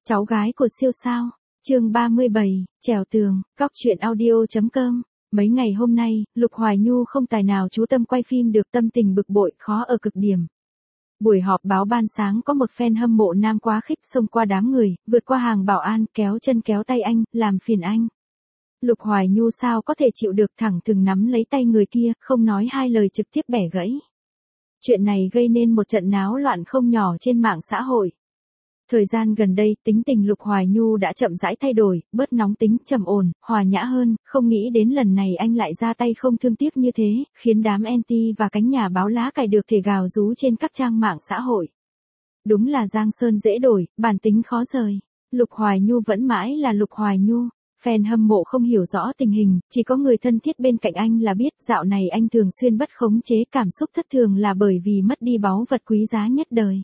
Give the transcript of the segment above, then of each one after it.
Cháu gái của siêu sao. Chương 37, trèo tường, cóc truyện audio.com. Mấy ngày hôm nay, Lục Hoài Nhu không tài nào chú tâm quay phim được, tâm tình bực bội khó ở cực điểm. Buổi họp báo ban sáng có một fan hâm mộ nam quá khích xông qua đám người, vượt qua hàng bảo an, kéo chân kéo tay anh, làm phiền anh. Lục Hoài Nhu sao có thể chịu được, thẳng thừng nắm lấy tay người kia, không nói hai lời trực tiếp bẻ gãy. Chuyện này gây nên một trận náo loạn không nhỏ trên mạng xã hội. Thời gian gần đây, tính tình Lục Hoài Nhu đã chậm rãi thay đổi, bớt nóng tính, trầm ổn, hòa nhã hơn, không nghĩ đến lần này anh lại ra tay không thương tiếc như thế, khiến đám anti và cánh nhà báo lá cải được thể gào rú trên các trang mạng xã hội. Đúng là giang sơn dễ đổi, bản tính khó rời. Lục Hoài Nhu vẫn mãi là Lục Hoài Nhu. Fan hâm mộ không hiểu rõ tình hình, chỉ có người thân thiết bên cạnh anh là biết, dạo này anh thường xuyên bất khống chế cảm xúc thất thường là bởi vì mất đi báu vật quý giá nhất đời.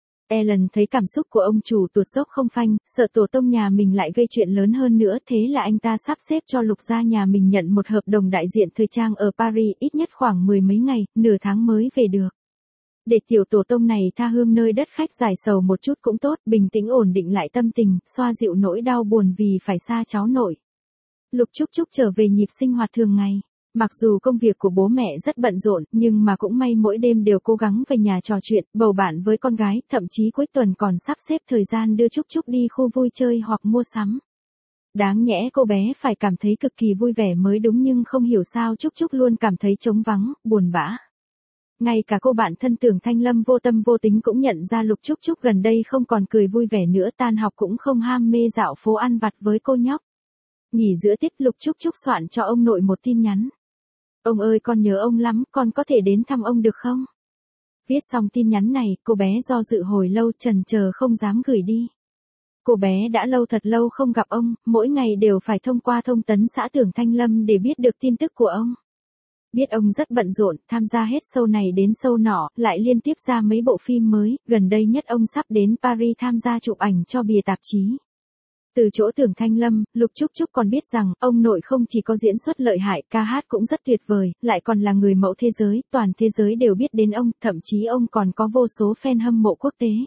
Ellen thấy cảm xúc của ông chủ tuột dốc không phanh, sợ tổ tông nhà mình lại gây chuyện lớn hơn nữa, thế là anh ta sắp xếp cho Lục gia nhà mình nhận một hợp đồng đại diện thời trang ở Paris, ít nhất khoảng 10 mấy ngày, nửa tháng mới về được. Để tiểu tổ tông này tha hương nơi đất khách, giải sầu một chút cũng tốt, bình tĩnh ổn định lại tâm tình, xoa dịu nỗi đau buồn vì phải xa cháu nội. Lục Trúc Trúc trở về nhịp sinh hoạt thường ngày. Mặc dù công việc của bố mẹ rất bận rộn, nhưng mà cũng may mỗi đêm đều cố gắng về nhà trò chuyện, bầu bạn với con gái, thậm chí cuối tuần còn sắp xếp thời gian đưa Trúc Trúc đi khu vui chơi hoặc mua sắm. Đáng nhẽ cô bé phải cảm thấy cực kỳ vui vẻ mới đúng, nhưng không hiểu sao Trúc Trúc luôn cảm thấy trống vắng, buồn bã. Ngay cả cô bạn thân Tưởng Thanh Lâm vô tâm vô tính cũng nhận ra Lục Trúc Trúc gần đây không còn cười vui vẻ nữa, tan học cũng không ham mê dạo phố ăn vặt với cô nhóc. Nghỉ giữa tiết, Lục Trúc Trúc soạn cho ông nội một tin nhắn. Ông ơi, con nhớ ông lắm, con có thể đến thăm ông được không? Viết xong tin nhắn này, cô bé do dự hồi lâu, chần chờ không dám gửi đi. Cô bé đã thật lâu không gặp ông, mỗi ngày đều phải thông qua thông tấn xã Tưởng Thanh Lâm để biết được tin tức của ông. Biết ông rất bận rộn, tham gia hết show này đến show nọ, lại liên tiếp ra mấy bộ phim mới, gần đây nhất ông sắp đến Paris tham gia chụp ảnh cho bìa tạp chí. Từ chỗ Tưởng Thanh Lâm, Lục Trúc Trúc còn biết rằng, ông nội không chỉ có diễn xuất lợi hại, ca hát cũng rất tuyệt vời, lại còn là người mẫu thế giới, toàn thế giới đều biết đến ông, thậm chí ông còn có vô số fan hâm mộ quốc tế.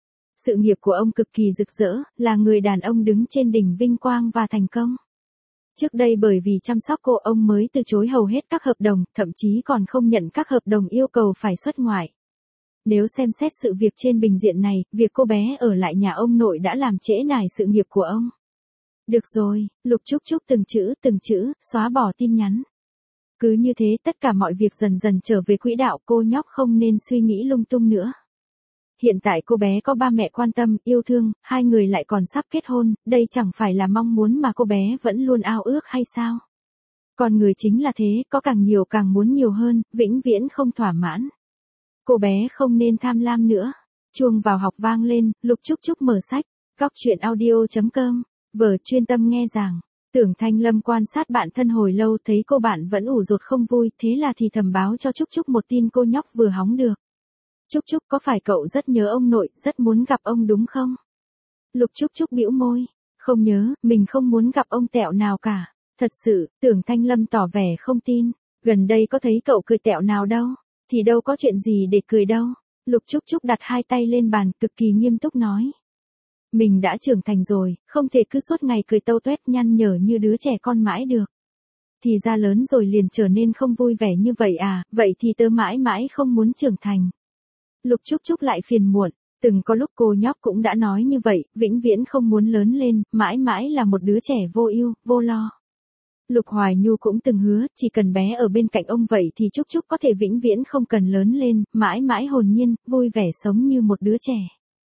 Sự nghiệp của ông cực kỳ rực rỡ, là người đàn ông đứng trên đỉnh vinh quang và thành công. Trước đây bởi vì chăm sóc cô, ông mới từ chối hầu hết các hợp đồng, thậm chí còn không nhận các hợp đồng yêu cầu phải xuất ngoại. Nếu xem xét sự việc trên bình diện này, việc cô bé ở lại nhà ông nội đã làm trễ nải sự nghiệp của ông. Được rồi, Lục Trúc Trúc từng chữ, xóa bỏ tin nhắn. Cứ như thế tất cả mọi việc dần dần trở về quỹ đạo, cô nhóc không nên suy nghĩ lung tung nữa. Hiện tại cô bé có ba mẹ quan tâm, yêu thương, hai người lại còn sắp kết hôn, đây chẳng phải là mong muốn mà cô bé vẫn luôn ao ước hay sao? Con người chính là thế, có càng nhiều càng muốn nhiều hơn, vĩnh viễn không thỏa mãn. Cô bé không nên tham lam nữa. Chuông vào học vang lên, Lục Trúc Trúc mở sách, cóc truyện audio.com, vở chuyên tâm nghe giảng. Tưởng Thanh Lâm quan sát bạn thân hồi lâu, thấy cô bạn vẫn ủ rột không vui, thế là thì thầm báo cho Trúc Trúc một tin cô nhóc vừa hóng được. Trúc Trúc, có phải cậu rất nhớ ông nội, rất muốn gặp ông đúng không? Lục Trúc Trúc bĩu môi, không nhớ, mình không muốn gặp ông tẹo nào cả. Thật sự, Tưởng Thanh Lâm tỏ vẻ không tin, gần đây có thấy cậu cười tẹo nào đâu. Thì đâu có chuyện gì để cười đâu. Lục Trúc Trúc đặt hai tay lên bàn, cực kỳ nghiêm túc nói. Mình đã trưởng thành rồi, không thể cứ suốt ngày cười tâu tuét nhăn nhở như đứa trẻ con mãi được. Thì ra lớn rồi liền trở nên không vui vẻ như vậy à, vậy thì tớ mãi mãi không muốn trưởng thành. Lục Trúc Trúc lại phiền muộn, từng có lúc cô nhóc cũng đã nói như vậy, vĩnh viễn không muốn lớn lên, mãi mãi là một đứa trẻ vô ưu, vô lo. Lục Hoài Nhu cũng từng hứa, chỉ cần bé ở bên cạnh ông vậy thì Trúc Trúc có thể vĩnh viễn không cần lớn lên, mãi mãi hồn nhiên, vui vẻ sống như một đứa trẻ.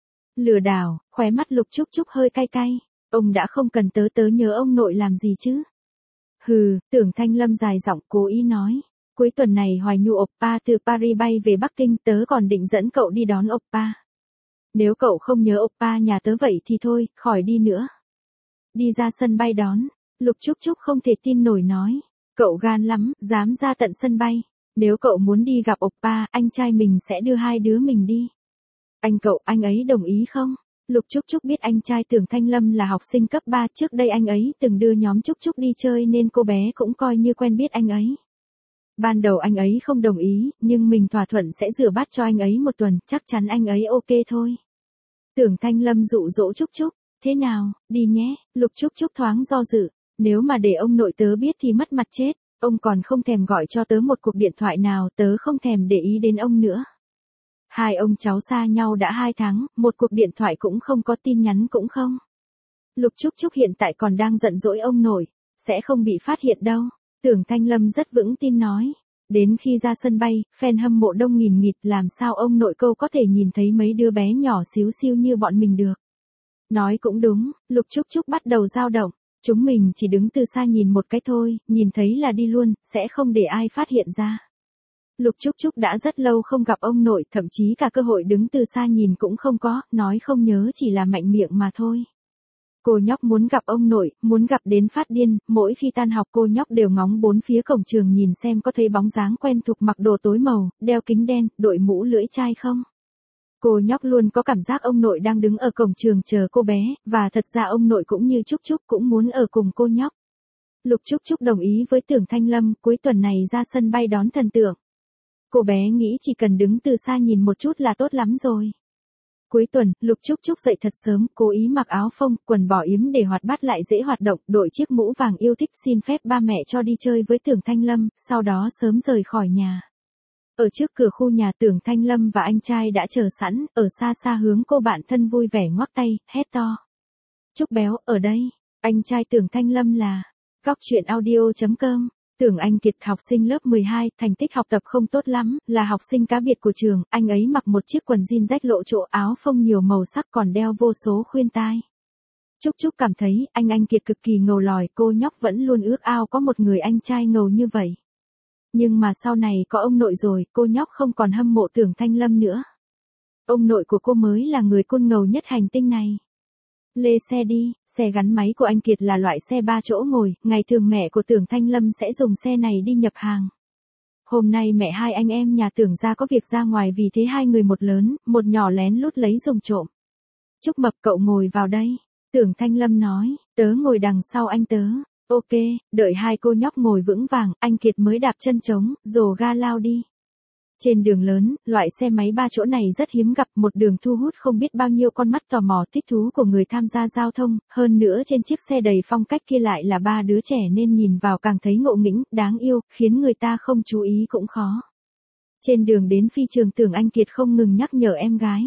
Lừa đảo, khóe mắt Lục Trúc Trúc hơi cay cay, ông đã không cần tớ nhớ ông nội làm gì chứ. Hừ, Tưởng Thanh Lâm dài giọng cố ý nói, cuối tuần này Hoài Nhu oppa từ Paris bay về Bắc Kinh, tớ còn định dẫn cậu đi đón oppa. Nếu cậu không nhớ oppa nhà tớ vậy thì thôi, khỏi đi nữa. Đi ra sân bay đón. Lục Trúc Trúc không thể tin nổi nói, cậu gan lắm, dám ra tận sân bay. Nếu cậu muốn đi gặp oppa, anh trai mình sẽ đưa hai đứa mình đi. Anh ấy đồng ý không? Lục Trúc Trúc biết anh trai Tưởng Thanh Lâm là học sinh cấp 3, trước đây anh ấy từng đưa nhóm Trúc Trúc đi chơi nên cô bé cũng coi như quen biết anh ấy. Ban đầu anh ấy không đồng ý, nhưng mình thỏa thuận sẽ rửa bát cho anh ấy một tuần, chắc chắn anh ấy ok thôi. Tưởng Thanh Lâm dụ dỗ Trúc Trúc, Thế nào, đi nhé, Lục Trúc Trúc thoáng do dự. Nếu mà để ông nội tớ biết thì mất mặt chết, ông còn không thèm gọi cho tớ một cuộc điện thoại nào, tớ không thèm để ý đến ông nữa. Hai ông cháu xa nhau đã 2 tháng, một cuộc điện thoại cũng không có, tin nhắn cũng không. Lục Trúc Trúc hiện tại còn đang giận dỗi ông nội, sẽ không bị phát hiện đâu. Tưởng Thanh Lâm rất vững tin nói. Đến khi ra sân bay, fan hâm mộ đông nghìn nghịt, làm sao ông nội câu có thể nhìn thấy mấy đứa bé nhỏ xíu xiu như bọn mình được. Nói cũng đúng, Lục Trúc Trúc bắt đầu dao động. Chúng mình chỉ đứng từ xa nhìn một cái thôi, nhìn thấy là đi luôn, sẽ không để ai phát hiện ra. Lục Trúc Trúc đã rất lâu không gặp ông nội, thậm chí cả cơ hội đứng từ xa nhìn cũng không có, nói không nhớ chỉ là mạnh miệng mà thôi. Cô nhóc muốn gặp ông nội, muốn gặp đến phát điên, mỗi khi tan học cô nhóc đều ngóng bốn phía cổng trường nhìn xem có thấy bóng dáng quen thuộc mặc đồ tối màu, đeo kính đen, đội mũ lưỡi chai không. Cô nhóc luôn có cảm giác ông nội đang đứng ở cổng trường chờ cô bé, và thật ra ông nội cũng như Trúc Trúc cũng muốn ở cùng cô nhóc. Lục Trúc Trúc đồng ý với Tưởng Thanh Lâm, cuối tuần này ra sân bay đón thần tượng. Cô bé nghĩ chỉ cần đứng từ xa nhìn một chút là tốt lắm rồi. Cuối tuần, Lục Trúc Trúc dậy thật sớm, cố ý mặc áo phông, quần bò yếm để hoạt bát lại dễ hoạt động, đội chiếc mũ vàng yêu thích, xin phép ba mẹ cho đi chơi với Tưởng Thanh Lâm, sau đó sớm rời khỏi nhà. Ở trước cửa khu nhà, Tưởng Thanh Lâm và anh trai đã chờ sẵn, ở xa xa hướng cô bạn thân vui vẻ ngoắc tay, hét to. Trúc béo, ở đây. Anh trai Tưởng Thanh Lâm là Coctruyện.audio.com. Tưởng Anh Kiệt, học sinh lớp 12, thành tích học tập không tốt lắm, là học sinh cá biệt của trường, anh ấy mặc một chiếc quần jean rách lộ chỗ, áo phông nhiều màu sắc, còn đeo vô số khuyên tai. Trúc Trúc cảm thấy, anh Kiệt cực kỳ ngầu lòi, cô nhóc vẫn luôn ước ao có một người anh trai ngầu như vậy. Nhưng mà sau này có ông nội rồi, cô nhóc không còn hâm mộ Tưởng Thanh Lâm nữa. Ông nội của cô mới là người côn ngầu nhất hành tinh này. Lê xe đi, xe gắn máy của anh Kiệt là loại xe 3 chỗ ngồi, ngày thường mẹ của Tưởng Thanh Lâm sẽ dùng xe này đi nhập hàng. Hôm nay mẹ hai anh em nhà Tưởng ra có việc ra ngoài, vì thế hai người một lớn, một nhỏ lén lút lấy dùng trộm. Trúc Mập, cậu ngồi vào đây. Tưởng Thanh Lâm nói, tớ ngồi đằng sau anh tớ. Ok, đợi hai cô nhóc ngồi vững vàng, anh Kiệt mới đạp chân trống, rồ ga lao đi. Trên đường lớn, loại xe máy 3 chỗ này rất hiếm gặp, một đường thu hút không biết bao nhiêu con mắt tò mò thích thú của người tham gia giao thông, hơn nữa trên chiếc xe đầy phong cách kia lại là 3 đứa trẻ nên nhìn vào càng thấy ngộ nghĩnh, đáng yêu, khiến người ta không chú ý cũng khó. Trên đường đến phi trường, Tưởng Anh Kiệt không ngừng nhắc nhở em gái.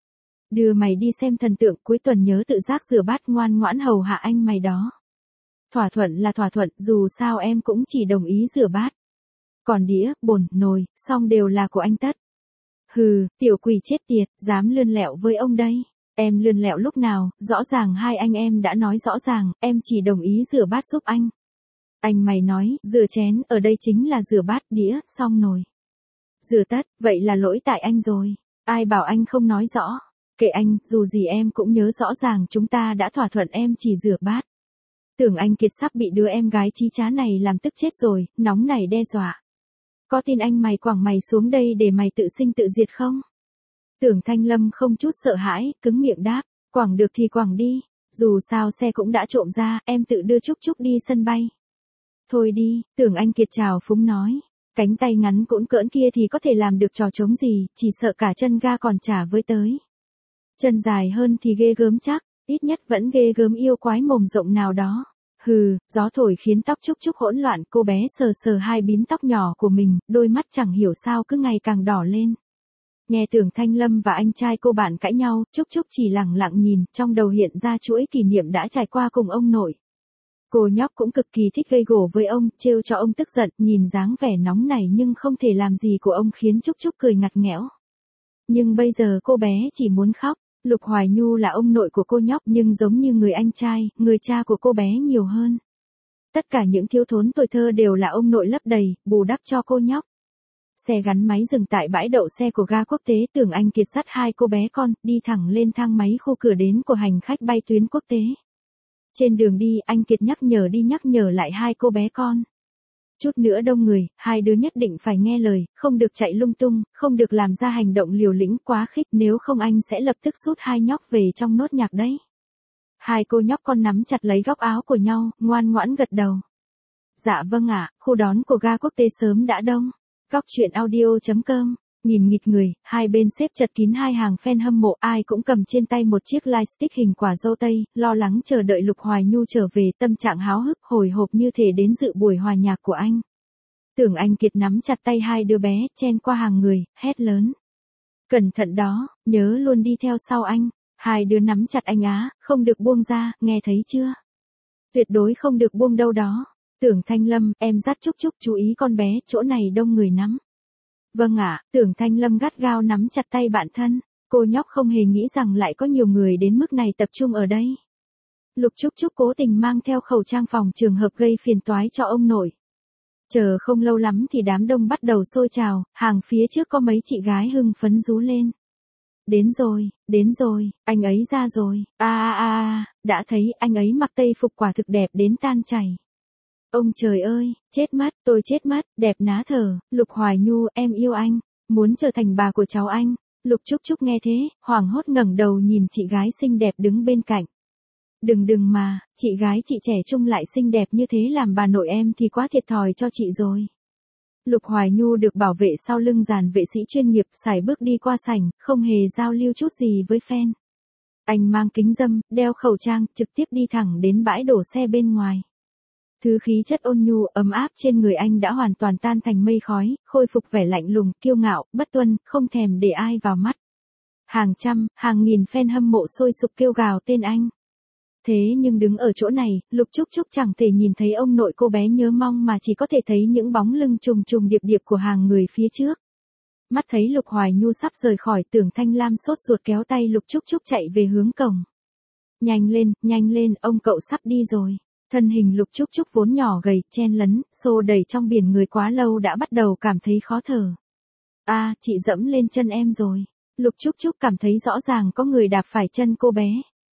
Đưa mày đi xem thần tượng, cuối tuần nhớ tự giác rửa bát, ngoan ngoãn hầu hạ anh mày đó. Thỏa thuận là thỏa thuận, dù sao em cũng chỉ đồng ý rửa bát. Còn đĩa, bồn, nồi, xong đều là của anh tất. Hừ, tiểu quỷ chết tiệt, dám lươn lẹo với ông đây. Em lươn lẹo lúc nào, rõ ràng hai anh em đã nói rõ ràng, em chỉ đồng ý rửa bát giúp anh. Anh mày nói, rửa chén, ở đây chính là rửa bát, đĩa, xong nồi. Rửa tất, vậy là lỗi tại anh rồi. Ai bảo anh không nói rõ. Kệ anh, dù gì em cũng nhớ rõ ràng chúng ta đã thỏa thuận em chỉ rửa bát. Tưởng Anh Kiệt sắp bị đứa em gái chí chá này làm tức chết rồi, nóng này đe dọa. Có tin anh mày quẳng mày xuống đây để mày tự sinh tự diệt không? Tưởng Thanh Lâm không chút sợ hãi, cứng miệng đáp, quẳng được thì quẳng đi, dù sao xe cũng đã trộm ra, em tự đưa Trúc Trúc đi sân bay. Thôi đi, Tưởng Anh Kiệt chào phúng nói, cánh tay ngắn cũn cỡn kia thì có thể làm được trò trống gì, chỉ sợ cả chân ga còn chả với tới. Chân dài hơn thì ghê gớm chắc, ít nhất vẫn ghê gớm yêu quái mồm rộng nào đó. Hừ, gió thổi khiến tóc Trúc Trúc hỗn loạn, cô bé sờ sờ hai bím tóc nhỏ của mình, đôi mắt chẳng hiểu sao cứ ngày càng đỏ lên. Nghe Tưởng Thanh Lâm và anh trai cô bạn cãi nhau, Trúc Trúc chỉ lẳng lặng nhìn, trong đầu hiện ra chuỗi kỷ niệm đã trải qua cùng ông nội. Cô nhóc cũng cực kỳ thích gây gổ với ông, trêu cho ông tức giận, nhìn dáng vẻ nóng này nhưng không thể làm gì của ông khiến Trúc Trúc cười ngặt nghẽo. Nhưng bây giờ cô bé chỉ muốn khóc. Lục Hoài Nhu là ông nội của cô nhóc nhưng giống như người anh trai, người cha của cô bé nhiều hơn. Tất cả những thiếu thốn tuổi thơ đều là ông nội lấp đầy, bù đắp cho cô nhóc. Xe gắn máy dừng tại bãi đậu xe của ga quốc tế, Tưởng Anh Kiệt dắt hai cô bé con, đi thẳng lên thang máy khu cửa đến của hành khách bay tuyến quốc tế. Trên đường đi, anh Kiệt nhắc nhở lại hai cô bé con. Chút nữa đông người, hai đứa nhất định phải nghe lời, không được chạy lung tung, không được làm ra hành động liều lĩnh quá khích, nếu không anh sẽ lập tức sút hai nhóc về trong nốt nhạc đấy. Hai cô nhóc con nắm chặt lấy góc áo của nhau, ngoan ngoãn gật đầu. Dạ vâng ạ, khu đón của ga quốc tế sớm đã đông. Coctruyện.audio.com Nghìn nghịt người, hai bên xếp chật kín hai hàng fan hâm mộ, ai cũng cầm trên tay một chiếc lightstick hình quả dâu tây, lo lắng chờ đợi Lục Hoài Nhu trở về, tâm trạng háo hức hồi hộp như thể đến dự buổi hòa nhạc của anh. Tưởng Anh Kiệt nắm chặt tay hai đứa bé, chen qua hàng người, hét lớn. Cẩn thận đó, nhớ luôn đi theo sau anh. Hai đứa nắm chặt anh á, không được buông ra, nghe thấy chưa? Tuyệt đối không được buông đâu đó. Tưởng Thanh Lâm, em dắt Trúc Trúc, chú ý con bé, chỗ này đông người lắm. Vâng ạ, Tưởng Thanh Lâm gắt gao nắm chặt tay bạn thân. Cô nhóc không hề nghĩ rằng lại có nhiều người đến mức này tập trung ở đây. Lục Trúc Trúc cố tình mang theo khẩu trang phòng trường hợp gây phiền toái cho ông nội. Chờ không lâu lắm thì đám đông bắt đầu xôi trào, hàng phía trước có mấy chị gái hưng phấn rú lên. Đến rồi, anh ấy ra rồi, đã thấy anh ấy mặc tây phục quả thực đẹp đến tan chảy. Ông trời ơi, chết mất, tôi chết mất, đẹp ná thở, Lục Hoài Nhu, em yêu anh, muốn trở thành bà của cháu anh. Lục Trúc Trúc nghe thế, hoảng hốt ngẩng đầu nhìn chị gái xinh đẹp đứng bên cạnh. Đừng mà, chị gái chị trẻ trung lại xinh đẹp như thế làm bà nội em thì quá thiệt thòi cho chị rồi. Lục Hoài Nhu được bảo vệ sau lưng dàn vệ sĩ chuyên nghiệp, sải bước đi qua sảnh, không hề giao lưu chút gì với fan. Anh mang kính râm, đeo khẩu trang, trực tiếp đi thẳng đến bãi đổ xe bên ngoài. Thứ khí chất ôn nhu, ấm áp trên người anh đã hoàn toàn tan thành mây khói, khôi phục vẻ lạnh lùng, kiêu ngạo, bất tuân, không thèm để ai vào mắt. Hàng trăm, hàng nghìn fan hâm mộ sôi sục kêu gào tên anh. Thế nhưng đứng ở chỗ này, Lục Trúc Trúc chẳng thể nhìn thấy ông nội cô bé nhớ mong mà chỉ có thể thấy những bóng lưng trùng trùng điệp điệp của hàng người phía trước. Mắt thấy Lục Hoài Nhu sắp rời khỏi, Tưởng Thanh Lam sốt ruột kéo tay Lục Trúc Trúc chạy về hướng cổng. Nhanh lên, ông cậu sắp đi rồi. Thân hình Lục Trúc Trúc vốn nhỏ gầy, chen lấn, xô đầy trong biển người quá lâu đã bắt đầu cảm thấy khó thở. Chị dẫm lên chân em rồi. Lục Trúc Trúc cảm thấy rõ ràng có người đạp phải chân cô bé.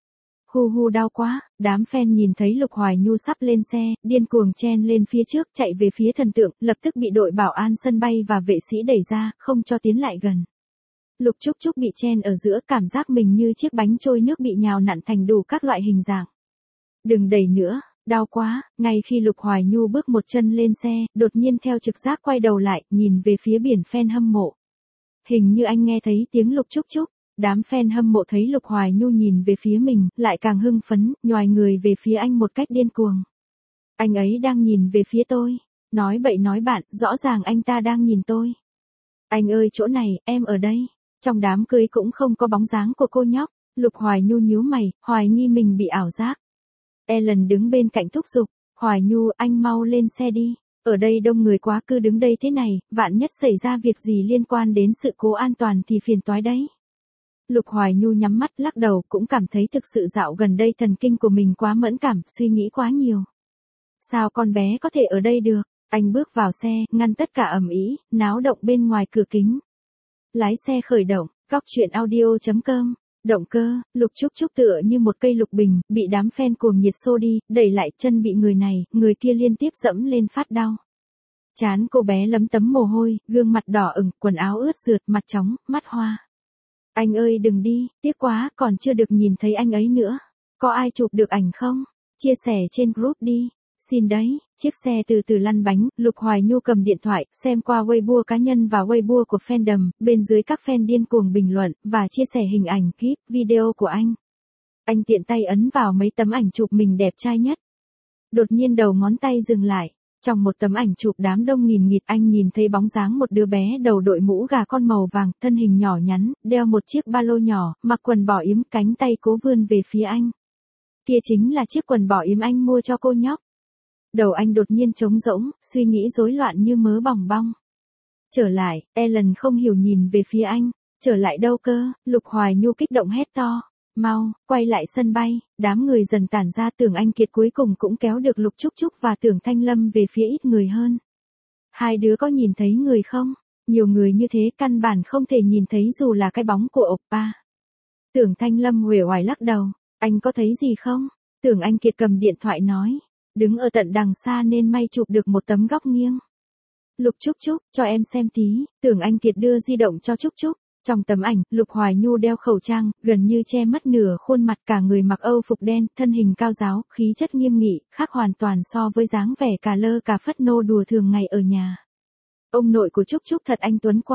Hu đau quá, đám fan nhìn thấy Lục Hoài Nhu sắp lên xe, điên cuồng chen lên phía trước chạy về phía thần tượng, lập tức bị đội bảo an sân bay và vệ sĩ đẩy ra, không cho tiến lại gần. Lục Trúc Trúc bị chen ở giữa, cảm giác mình như chiếc bánh trôi nước bị nhào nặn thành đủ các loại hình dạng. Đừng đẩy nữa, đau quá. Ngay khi Lục Hoài Nhu bước một chân lên xe, đột nhiên theo trực giác quay đầu lại, nhìn về phía biển fan hâm mộ. Hình như anh nghe thấy tiếng Lục Trúc Trúc. Đám fan hâm mộ thấy Lục Hoài Nhu nhìn về phía mình, lại càng hưng phấn, nhoài người về phía anh một cách điên cuồng. Anh ấy đang nhìn về phía tôi. Nói bậy nói bạn, rõ ràng anh ta đang nhìn tôi. Anh ơi chỗ này, em ở đây. Trong đám cưới cũng không có bóng dáng của cô nhóc. Lục Hoài Nhu nhíu mày, hoài nghi mình bị ảo giác. Ellen đứng bên cạnh thúc giục. Hoài Nhu, anh mau lên xe đi. Ở đây đông người quá, cứ đứng đây thế này, vạn nhất xảy ra việc gì liên quan đến sự cố an toàn thì phiền toái đấy. Lục Hoài Nhu nhắm mắt lắc đầu, cũng cảm thấy thực sự dạo gần đây thần kinh của mình quá mẫn cảm, suy nghĩ quá nhiều. Sao con bé có thể ở đây được? Anh bước vào xe, ngăn tất cả ầm ĩ, náo động bên ngoài cửa kính. Lái xe khởi động, góc truyện audio.com. Động cơ, Lục Trúc Trúc tựa như một cây lục bình, bị đám fan cuồng nhiệt xô đi, đẩy lại, chân bị người này, người kia liên tiếp dẫm lên phát đau. Trán cô bé lấm tấm mồ hôi, gương mặt đỏ ửng, quần áo ướt rượt, mặt trống, mắt hoa. Anh ơi đừng đi, tiếc quá, còn chưa được nhìn thấy anh ấy nữa. Có ai chụp được ảnh không? Chia sẻ trên group đi. Xin đấy, chiếc xe từ từ lăn bánh, Lục Hoài Nhu cầm điện thoại, xem qua Weibo cá nhân và Weibo của fandom, bên dưới các fan điên cuồng bình luận, và chia sẻ hình ảnh, clip, video của anh. Anh tiện tay ấn vào mấy tấm ảnh chụp mình đẹp trai nhất. Đột nhiên đầu ngón tay dừng lại. Trong một tấm ảnh chụp đám đông nghìn nghịt, anh nhìn thấy bóng dáng một đứa bé đầu đội mũ gà con màu vàng, thân hình nhỏ nhắn, đeo một chiếc ba lô nhỏ, mặc quần bò yếm, cánh tay cố vươn về phía anh. Kia chính là chiếc quần bò yếm anh mua cho cô nhóc. Đầu anh đột nhiên trống rỗng, suy nghĩ rối loạn như mớ bòng bong. Trở lại, Ellen không hiểu nhìn về phía anh. Trở lại đâu cơ? Lục Hoài Nhu kích động hét to. Mau, quay lại sân bay. Đám người dần tản ra, Tưởng Anh Kiệt cuối cùng cũng kéo được Lục Trúc Trúc và Tưởng Thanh Lâm về phía ít người hơn. Hai đứa có nhìn thấy người không? Nhiều người như thế căn bản không thể nhìn thấy dù là cái bóng của oppa. Tưởng Thanh Lâm uể oải lắc đầu. Anh có thấy gì không? Tưởng Anh Kiệt cầm điện thoại nói. Đứng ở tận đằng xa nên may chụp được một tấm góc nghiêng. Lục Trúc Trúc, cho em xem tí. Tưởng Anh Kiệt đưa di động cho Trúc Trúc. Trong tấm ảnh, Lục Hoài Nhu đeo khẩu trang, gần như che mất nửa khuôn mặt, cả người mặc âu phục đen, thân hình cao ráo, khí chất nghiêm nghị, khác hoàn toàn so với dáng vẻ cà lơ cà phất nô đùa thường ngày ở nhà. Ông nội của Trúc Trúc thật anh tuấn quá.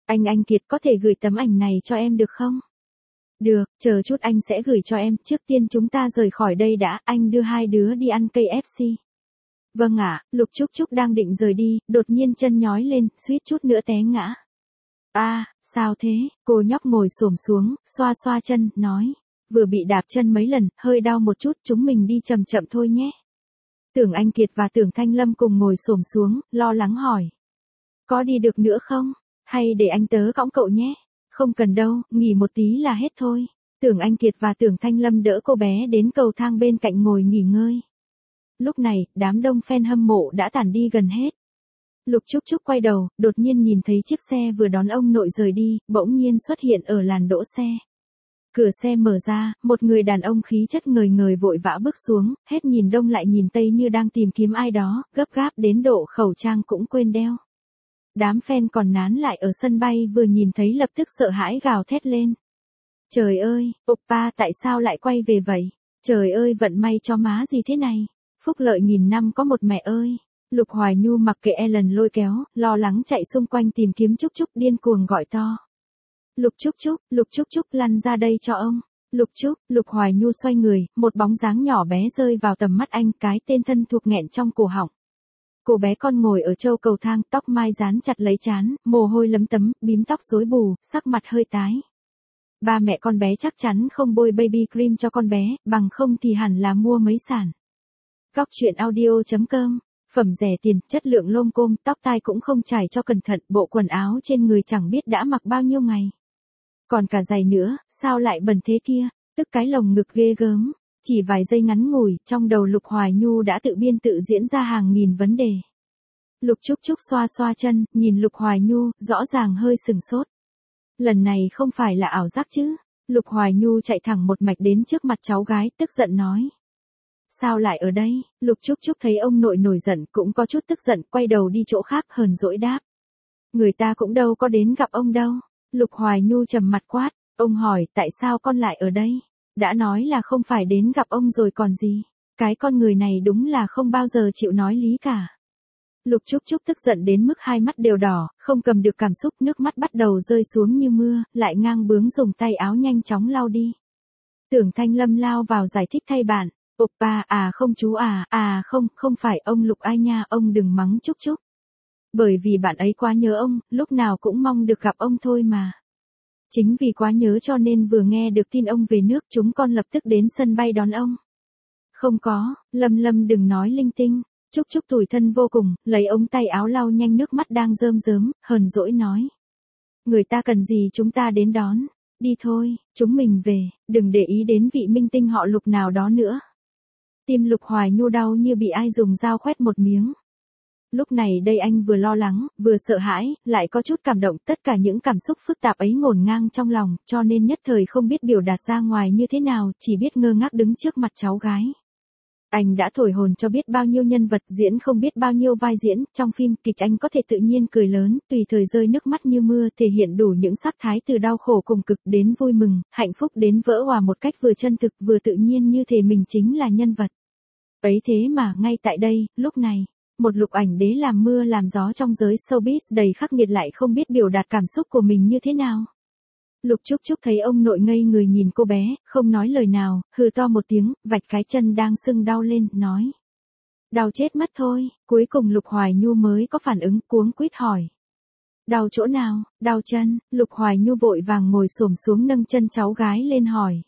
Anh Kiệt có thể gửi tấm ảnh này cho em được không? Được, chờ chút anh sẽ gửi cho em, trước tiên chúng ta rời khỏi đây đã, anh đưa hai đứa đi ăn KFC. Vâng ạ, Lục Trúc Trúc đang định rời đi, đột nhiên chân nhói lên, suýt chút nữa té ngã. Sao thế? Cô nhóc ngồi xổm xuống, xoa xoa chân, nói. Vừa bị đạp chân mấy lần, hơi đau một chút, chúng mình đi chậm chậm thôi nhé. Tưởng Anh Kiệt và Tưởng Thanh Lâm cùng ngồi xổm xuống, lo lắng hỏi. Có đi được nữa không? Hay để anh tớ cõng cậu nhé? Không cần đâu, nghỉ một tí là hết thôi. Tưởng Anh Kiệt và Tưởng Thanh Lâm đỡ cô bé đến cầu thang bên cạnh ngồi nghỉ ngơi. Lúc này, đám đông fan hâm mộ đã tản đi gần hết. Lục Trúc Trúc quay đầu, đột nhiên nhìn thấy chiếc xe vừa đón ông nội rời đi, bỗng nhiên xuất hiện ở làn đỗ xe. Cửa xe mở ra, một người đàn ông khí chất ngời ngời vội vã bước xuống, hết nhìn đông lại nhìn tây như đang tìm kiếm ai đó, gấp gáp đến độ khẩu trang cũng quên đeo. Đám fan còn nán lại ở sân bay vừa nhìn thấy lập tức sợ hãi gào thét lên. Trời ơi, oppa tại sao lại quay về vậy? Trời ơi vận may cho má gì thế này? Phúc lợi nghìn năm có một mẹ ơi. Lục Hoài Nhu mặc kệ Ellen lôi kéo, lo lắng chạy xung quanh tìm kiếm Trúc Trúc điên cuồng gọi to. Lục Trúc Trúc lăn ra đây cho ông. Lục Hoài Nhu xoay người, một bóng dáng nhỏ bé rơi vào tầm mắt anh, cái tên thân thuộc nghẹn trong cổ họng. Cô bé con ngồi ở châu cầu thang, tóc mai dán chặt lấy trán, mồ hôi lấm tấm, bím tóc rối bù, sắc mặt hơi tái. Ba mẹ con bé chắc chắn không bôi baby cream cho con bé, bằng không thì hẳn là mua mấy sản. Góc truyện audio.com. Phẩm rẻ tiền, chất lượng lôm côm, tóc tai cũng không chải cho cẩn thận, bộ quần áo trên người chẳng biết đã mặc bao nhiêu ngày. Còn cả giày nữa, sao lại bẩn thế kia, tức cái lồng ngực ghê gớm. Chỉ vài giây ngắn ngủi, trong đầu Lục Hoài Nhu đã tự biên tự diễn ra hàng nghìn vấn đề. Lục Trúc Trúc xoa xoa chân, nhìn Lục Hoài Nhu, rõ ràng hơi sừng sốt. Lần này không phải là ảo giác chứ? Lục Hoài Nhu chạy thẳng một mạch đến trước mặt cháu gái, tức giận nói. Sao lại ở đây? Lục Trúc Trúc thấy ông nội nổi giận cũng có chút tức giận, quay đầu đi chỗ khác hờn dỗi đáp. Người ta cũng đâu có đến gặp ông đâu. Lục Hoài Nhu trầm mặt quát, ông hỏi tại sao con lại ở đây? Đã nói là không phải đến gặp ông rồi còn gì. Cái con người này đúng là không bao giờ chịu nói lý cả. Lục Trúc Trúc tức giận đến mức hai mắt đều đỏ, không cầm được cảm xúc, nước mắt bắt đầu rơi xuống như mưa, lại ngang bướng dùng tay áo nhanh chóng lau đi. Tưởng Thanh Lâm lao vào giải thích thay bạn. Oppa không chú không phải ông Lục ai nha, ông đừng mắng Trúc Trúc. Bởi vì bạn ấy quá nhớ ông, lúc nào cũng mong được gặp ông thôi mà. Chính vì quá nhớ cho nên vừa nghe được tin ông về nước chúng con lập tức đến sân bay đón ông. Không có, Lâm đừng nói linh tinh. Trúc Trúc tủi thân vô cùng, lấy ống tay áo lau nhanh nước mắt đang rơm rớm, hờn dỗi nói. Người ta cần gì chúng ta đến đón. Đi thôi, chúng mình về, đừng để ý đến vị minh tinh họ Lục nào đó nữa. Tim Lục Hoài Nhu đau như bị ai dùng dao khoét một miếng. Lúc này đây anh vừa lo lắng, vừa sợ hãi, lại có chút cảm động, tất cả những cảm xúc phức tạp ấy ngổn ngang trong lòng, cho nên nhất thời không biết biểu đạt ra ngoài như thế nào, chỉ biết ngơ ngác đứng trước mặt cháu gái. Anh đã thổi hồn cho biết bao nhiêu nhân vật diễn không biết bao nhiêu vai diễn, trong phim kịch anh có thể tự nhiên cười lớn, tùy thời rơi nước mắt như mưa, thể hiện đủ những sắc thái từ đau khổ cùng cực đến vui mừng, hạnh phúc đến vỡ òa một cách vừa chân thực vừa tự nhiên như thể mình chính là nhân vật. Ấy thế mà ngay tại đây, lúc này, một Lục ảnh đế làm mưa làm gió trong giới showbiz đầy khắc nghiệt lại không biết biểu đạt cảm xúc của mình như thế nào. Lục Trúc Trúc thấy ông nội ngây người nhìn cô bé, không nói lời nào, hừ to một tiếng, vạch cái chân đang sưng đau lên, nói. Đau chết mất thôi, cuối cùng Lục Hoài Nhu mới có phản ứng, cuống quýt hỏi. Đau chỗ nào? Đau chân. Lục Hoài Nhu vội vàng ngồi xổm xuống nâng chân cháu gái lên hỏi.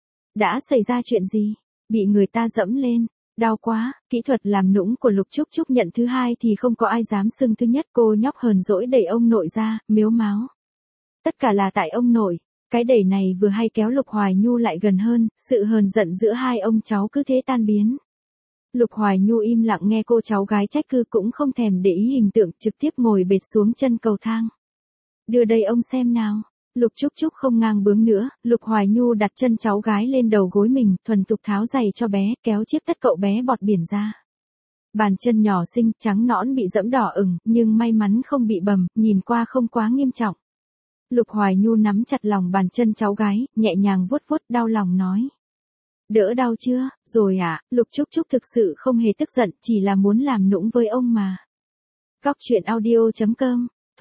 Đã xảy ra chuyện gì? Bị người ta dẫm lên. Đau quá, kỹ thuật làm nũng của Lục Trúc Trúc nhận thứ hai thì không có ai dám xưng thứ nhất, cô nhóc hờn dỗi đẩy ông nội ra, miếu máo. Tất cả là tại ông nội, cái đẩy này vừa hay kéo Lục Hoài Nhu lại gần hơn, sự hờn giận giữa hai ông cháu cứ thế tan biến. Lục Hoài Nhu im lặng nghe cô cháu gái trách cứ cũng không thèm để ý hình tượng, trực tiếp ngồi bệt xuống chân cầu thang. Đưa đây ông xem nào. Lục Trúc Trúc không ngang bướng nữa, Lục Hoài Nhu đặt chân cháu gái lên đầu gối mình, thuần thục tháo giày cho bé, kéo chiếc tất cậu bé bọt biển ra. Bàn chân nhỏ xinh, trắng nõn bị dẫm đỏ ửng, nhưng may mắn không bị bầm, nhìn qua không quá nghiêm trọng. Lục Hoài Nhu nắm chặt lòng bàn chân cháu gái, nhẹ nhàng vuốt vuốt, đau lòng nói. Đỡ đau chưa? Rồi ạ, Lục Trúc Trúc thực sự không hề tức giận, chỉ là muốn làm nũng với ông mà. Góc truyện audio.com